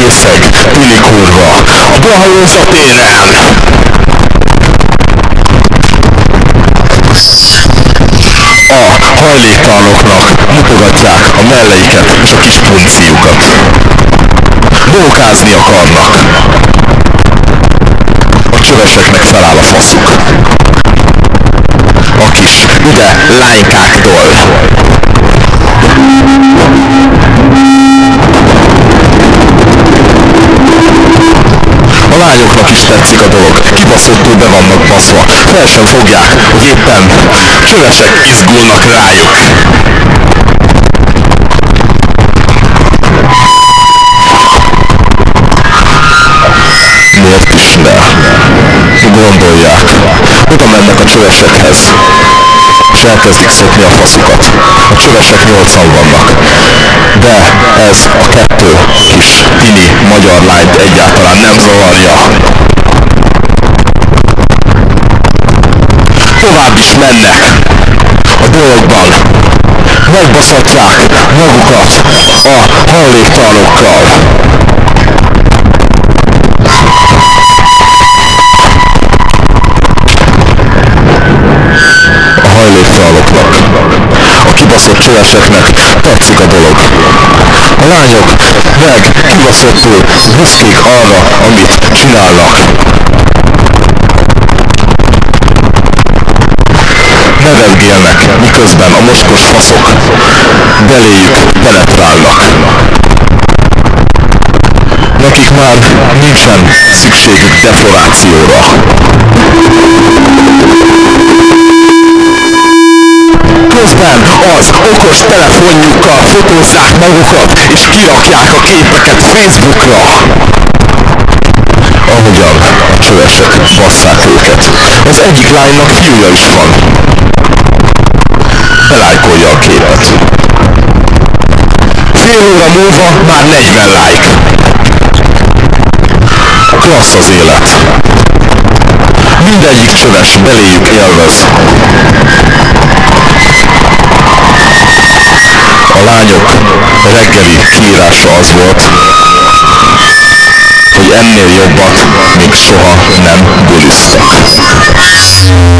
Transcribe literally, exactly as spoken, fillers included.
részeg, tili kurva, a behajózza télen. A hajléktalanoknak mutogatják a melleiket és a kis punciukat. Bókázni akarnak. A csöveseknek feláll a faszuk. A kis üde lánykáktól. A lányoknak is tetszik a dolog, kibaszottul be vannak baszva, fel sem fogják, hogy éppen csövesek izgulnak rájuk. Miért is ne? Gondolják, oda mennek a csövesekhez, és elkezdik szopni a faszukat. A csövesek nyolcan vannak, de ez a kettő kis tini magyar lányt egyáltalán nem zavarja. Tovább is mennek a dologban, megbaszhatják magukat a hajléktalanokkal. A hajléktalanoknak, a kibaszott csöveseknek tetszik a dolog. A lányok meg kibaszottul büszkék arra, amit csinálnak. Nevetgélnek, miközben a mocskos faszok beléjük penetrálnak. Nekik már nincsen szükségük deformációra. Közben az okos telefonjukkal fotózzák magukat, és kirakják a képeket Facebookra. Ahogyan a csövesek basszák őket. Az egyik lánynak fiúja is van. Belájkolja a képet. Fél óra múlva már negyven like. Klassz az élet. Mindegyik csöves beléjük élvez. A lányok reggeli kiírása az volt, hogy ennél jobbat még soha nem buliztak.